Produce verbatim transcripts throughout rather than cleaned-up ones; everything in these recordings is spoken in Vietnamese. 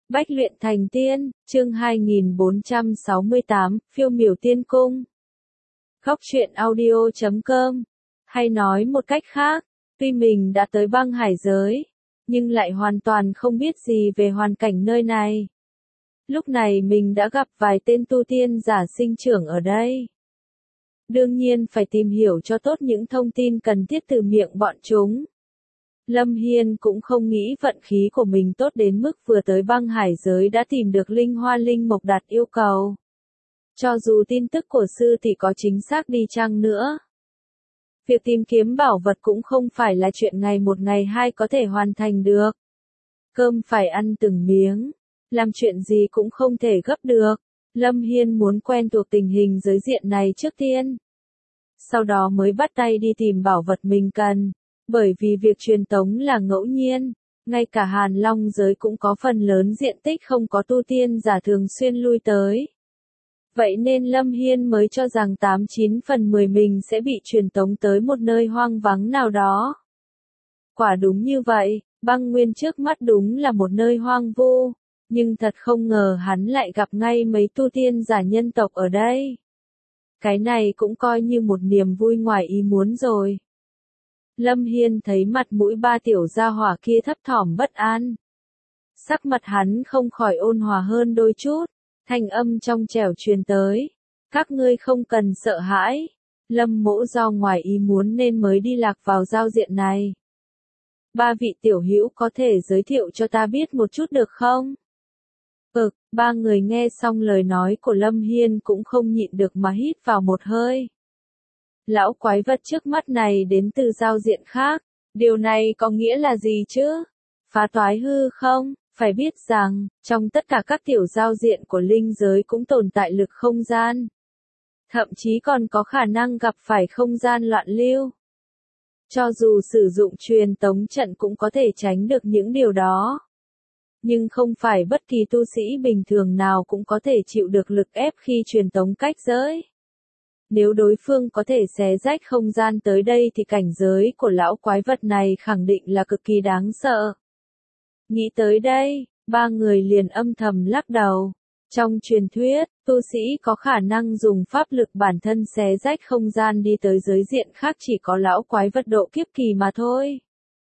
Bách luyện thành tiên, chương hai nghìn bốn trăm sáu mươi tám, phiêu miểu tiên cung. Góc truyện audio chấm com. Hay nói một cách khác, tuy mình đã tới băng hải giới, nhưng lại hoàn toàn không biết gì về hoàn cảnh nơi này. Lúc này mình đã gặp vài tên tu tiên giả sinh trưởng ở đây. Đương nhiên phải tìm hiểu cho tốt những thông tin cần thiết từ miệng bọn chúng. Lâm Hiên cũng không nghĩ vận khí của mình tốt đến mức vừa tới băng hải giới đã tìm được linh hoa linh mộc đạt yêu cầu. Cho dù tin tức của sư tỷ có chính xác đi chăng nữa, việc tìm kiếm bảo vật cũng không phải là chuyện ngày một ngày hai có thể hoàn thành được. Cơm phải ăn từng miếng, làm chuyện gì cũng không thể gấp được. Lâm Hiên muốn quen thuộc tình hình giới diện này trước tiên, sau đó mới bắt tay đi tìm bảo vật mình cần. Bởi vì việc truyền tống là ngẫu nhiên, ngay cả Hàn Long giới cũng có phần lớn diện tích không có tu tiên giả thường xuyên lui tới. Vậy nên Lâm Hiên mới cho rằng tám chín phần mười mình sẽ bị truyền tống tới một nơi hoang vắng nào đó. Quả đúng như vậy, băng nguyên trước mắt đúng là một nơi hoang vu, nhưng thật không ngờ hắn lại gặp ngay mấy tu tiên giả nhân tộc ở đây. Cái này cũng coi như một niềm vui ngoài ý muốn rồi. Lâm Hiên thấy mặt mũi ba tiểu gia hỏa kia thấp thỏm bất an. Sắc mặt hắn không khỏi ôn hòa hơn đôi chút, thanh âm trong trẻo truyền tới. Các ngươi không cần sợ hãi, Lâm mỗ do ngoài ý muốn nên mới đi lạc vào giao diện này. Ba vị tiểu hữu có thể giới thiệu cho ta biết một chút được không? Ực, ba người nghe xong lời nói của Lâm Hiên cũng không nhịn được mà hít vào một hơi. Lão quái vật trước mắt này đến từ giao diện khác, điều này có nghĩa là gì chứ? Phá toái hư không? Phải biết rằng, trong tất cả các tiểu giao diện của linh giới cũng tồn tại lực không gian. Thậm chí còn có khả năng gặp phải không gian loạn lưu. Cho dù sử dụng truyền tống trận cũng có thể tránh được những điều đó. Nhưng không phải bất kỳ tu sĩ bình thường nào cũng có thể chịu được lực ép khi truyền tống cách giới. Nếu đối phương có thể xé rách không gian tới đây thì cảnh giới của lão quái vật này khẳng định là cực kỳ đáng sợ. Nghĩ tới đây, ba người liền âm thầm lắc đầu. Trong truyền thuyết, tu sĩ có khả năng dùng pháp lực bản thân xé rách không gian đi tới giới diện khác chỉ có lão quái vật độ kiếp kỳ mà thôi.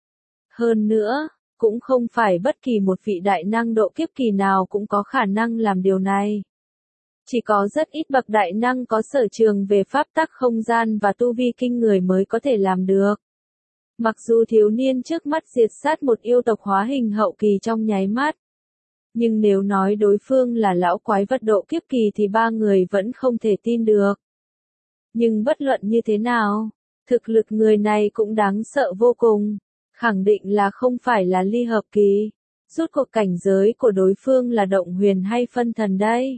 Hơn nữa, cũng không phải bất kỳ một vị đại năng độ kiếp kỳ nào cũng có khả năng làm điều này. Chỉ có rất ít bậc đại năng có sở trường về pháp tắc không gian và tu vi kinh người mới có thể làm được. Mặc dù thiếu niên trước mắt diệt sát một yêu tộc hóa hình hậu kỳ trong nháy mắt, nhưng nếu nói đối phương là lão quái vật độ kiếp kỳ thì ba người vẫn không thể tin được. Nhưng bất luận như thế nào, thực lực người này cũng đáng sợ vô cùng, khẳng định là không phải là ly hợp kỳ. Rốt cuộc cảnh giới của đối phương là động huyền hay phân thần đây?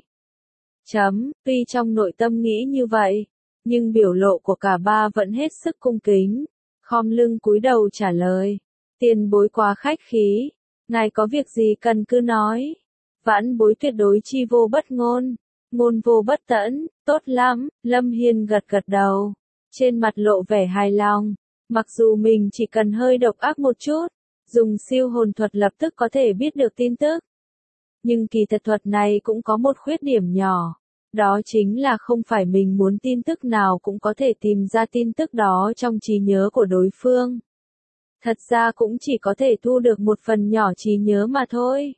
Chấm, tuy trong nội tâm nghĩ như vậy, nhưng biểu lộ của cả ba vẫn hết sức cung kính, khom lưng cúi đầu trả lời. Tiền bối quá khách khí, ngài có việc gì cần cứ nói. Vãn bối tuyệt đối chi vô bất ngôn, ngôn vô bất tẫn, tốt lắm, Lâm Hiên gật gật đầu, trên mặt lộ vẻ hài lòng. Mặc dù mình chỉ cần hơi độc ác một chút, dùng siêu hồn thuật lập tức có thể biết được tin tức. Nhưng kỳ thật thuật này cũng có một khuyết điểm nhỏ, đó chính là không phải mình muốn tin tức nào cũng có thể tìm ra tin tức đó trong trí nhớ của đối phương. Thật ra cũng chỉ có thể thu được một phần nhỏ trí nhớ mà thôi.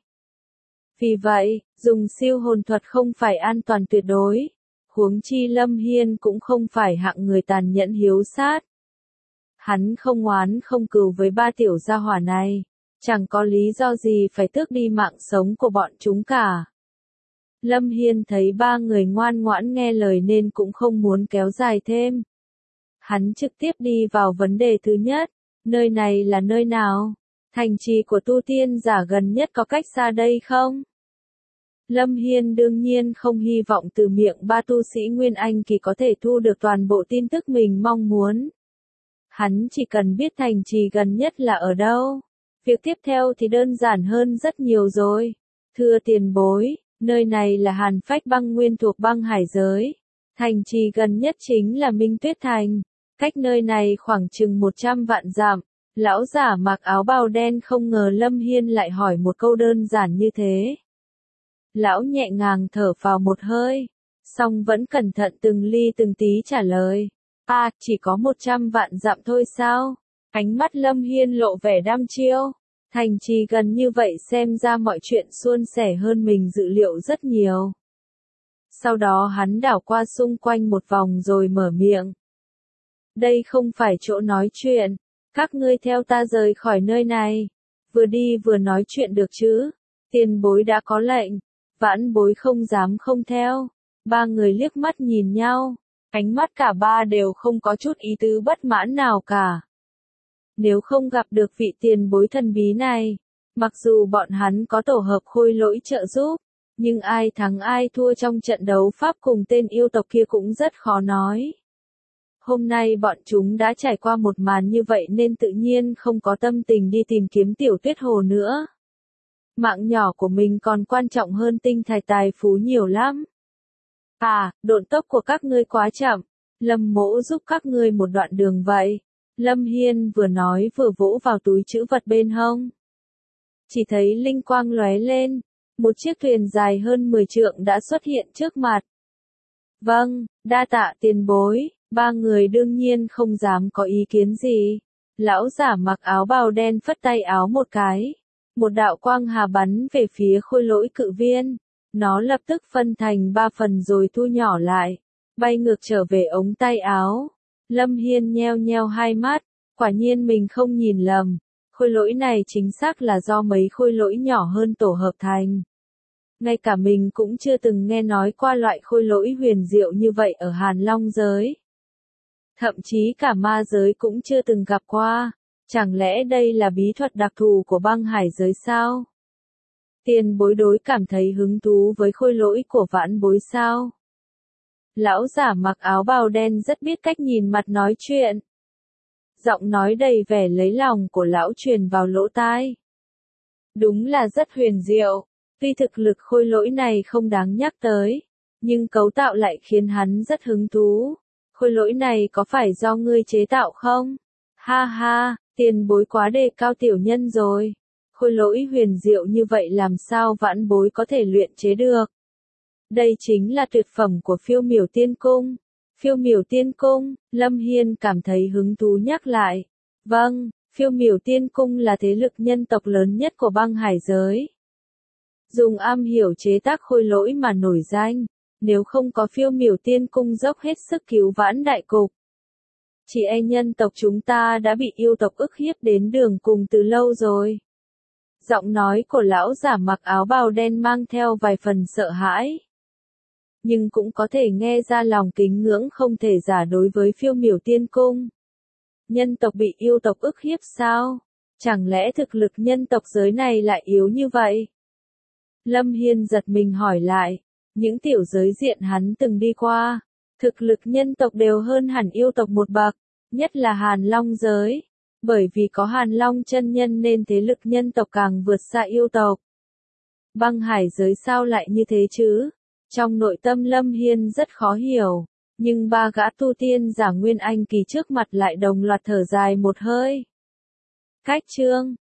Vì vậy, dùng siêu hồn thuật không phải an toàn tuyệt đối, huống chi Lâm Hiên cũng không phải hạng người tàn nhẫn hiếu sát. Hắn không oán không cừu với ba tiểu gia hỏa này. Chẳng có lý do gì phải tước đi mạng sống của bọn chúng cả. Lâm Hiên thấy ba người ngoan ngoãn nghe lời nên cũng không muốn kéo dài thêm. Hắn trực tiếp đi vào vấn đề thứ nhất, nơi này là nơi nào? Thành trì của tu tiên giả gần nhất có cách xa đây không? Lâm Hiên đương nhiên không hy vọng từ miệng ba tu sĩ Nguyên Anh kỳ có thể thu được toàn bộ tin tức mình mong muốn. Hắn chỉ cần biết thành trì gần nhất là ở đâu. Việc tiếp theo thì đơn giản hơn rất nhiều rồi. Thưa tiền bối, nơi này là Hàn Phách băng nguyên thuộc băng hải giới. Thành trì gần nhất chính là Minh Tuyết Thành. Cách nơi này khoảng chừng một trăm vạn dặm. Lão giả mặc áo bào đen không ngờ Lâm Hiên lại hỏi một câu đơn giản như thế. Lão nhẹ nhàng thở vào một hơi, song vẫn cẩn thận từng ly từng tí trả lời. À, chỉ có một trăm vạn dặm thôi sao? Ánh mắt Lâm Hiên lộ vẻ đăm chiêu. Thành trì gần như vậy xem ra mọi chuyện suôn sẻ hơn mình dự liệu rất nhiều. Sau đó hắn đảo qua xung quanh một vòng rồi mở miệng. Đây không phải chỗ nói chuyện, các ngươi theo ta rời khỏi nơi này. Vừa đi vừa nói chuyện được chứ? Tiền bối đã có lệnh, vãn bối không dám không theo. Ba người liếc mắt nhìn nhau, ánh mắt cả ba đều không có chút ý tứ bất mãn nào cả. Nếu không gặp được vị tiền bối thần bí này, mặc dù bọn hắn có tổ hợp khôi lỗi trợ giúp, nhưng ai thắng ai thua trong trận đấu pháp cùng tên yêu tộc kia cũng rất khó nói. Hôm nay bọn chúng đã trải qua một màn như vậy nên tự nhiên không có tâm tình đi tìm kiếm Tiểu Tuyết Hồ nữa. Mạng nhỏ của mình còn quan trọng hơn tinh thạch tài phú nhiều lắm. À, độn tốc của các ngươi quá chậm, Lâm Mỗ giúp các ngươi một đoạn đường vậy. Lâm Hiên vừa nói vừa vỗ vào túi trữ vật bên hông. Chỉ thấy linh quang lóe lên, một chiếc thuyền dài hơn mười trượng đã xuất hiện trước mặt. Vâng, đa tạ tiền bối, ba người đương nhiên không dám có ý kiến gì. Lão giả mặc áo bào đen phất tay áo một cái. Một đạo quang hà bắn về phía khôi lỗi cự viên. Nó lập tức phân thành ba phần rồi thu nhỏ lại, bay ngược trở về ống tay áo. Lâm Hiên nheo nheo hai mắt, quả nhiên mình không nhìn lầm. Khôi lỗi này chính xác là do mấy khôi lỗi nhỏ hơn tổ hợp thành. Ngay cả mình cũng chưa từng nghe nói qua loại khôi lỗi huyền diệu như vậy ở Hàn Long giới. Thậm chí cả ma giới cũng chưa từng gặp qua. Chẳng lẽ đây là bí thuật đặc thù của băng hải giới sao? Tiền bối đối cảm thấy hứng thú với khôi lỗi của vãn bối sao? Lão giả mặc áo bào đen rất biết cách nhìn mặt nói chuyện. Giọng nói đầy vẻ lấy lòng của lão truyền vào lỗ tai. Đúng là rất huyền diệu, tuy thực lực khôi lỗi này không đáng nhắc tới, nhưng cấu tạo lại khiến hắn rất hứng thú. Khôi lỗi này có phải do ngươi chế tạo không? Ha ha, tiền bối quá đề cao tiểu nhân rồi. Khôi lỗi huyền diệu như vậy làm sao vãn bối có thể luyện chế được? Đây chính là tuyệt phẩm của Phiêu Miểu Tiên Cung. Phiêu Miểu Tiên Cung, Lâm Hiên cảm thấy hứng thú nhắc lại. Vâng, Phiêu Miểu Tiên Cung là thế lực nhân tộc lớn nhất của băng hải giới. Dùng am hiểu chế tác khôi lỗi mà nổi danh, nếu không có Phiêu Miểu Tiên Cung dốc hết sức cứu vãn đại cục. Chỉ e nhân tộc chúng ta đã bị yêu tộc ức hiếp đến đường cùng từ lâu rồi. Giọng nói của lão giả mặc áo bào đen mang theo vài phần sợ hãi. Nhưng cũng có thể nghe ra lòng kính ngưỡng không thể giả đối với Phiêu Miểu Tiên Cung. Nhân tộc bị yêu tộc ức hiếp sao? Chẳng lẽ thực lực nhân tộc giới này lại yếu như vậy? Lâm Hiên giật mình hỏi lại. Những tiểu giới diện hắn từng đi qua, thực lực nhân tộc đều hơn hẳn yêu tộc một bậc, nhất là Hàn Long giới. Bởi vì có Hàn Long chân nhân nên thế lực nhân tộc càng vượt xa yêu tộc. Băng hải giới sao lại như thế chứ? Trong nội tâm Lâm Hiên rất khó hiểu, nhưng ba gã tu tiên giả Nguyên Anh kỳ trước mặt lại đồng loạt thở dài một hơi. Cách chương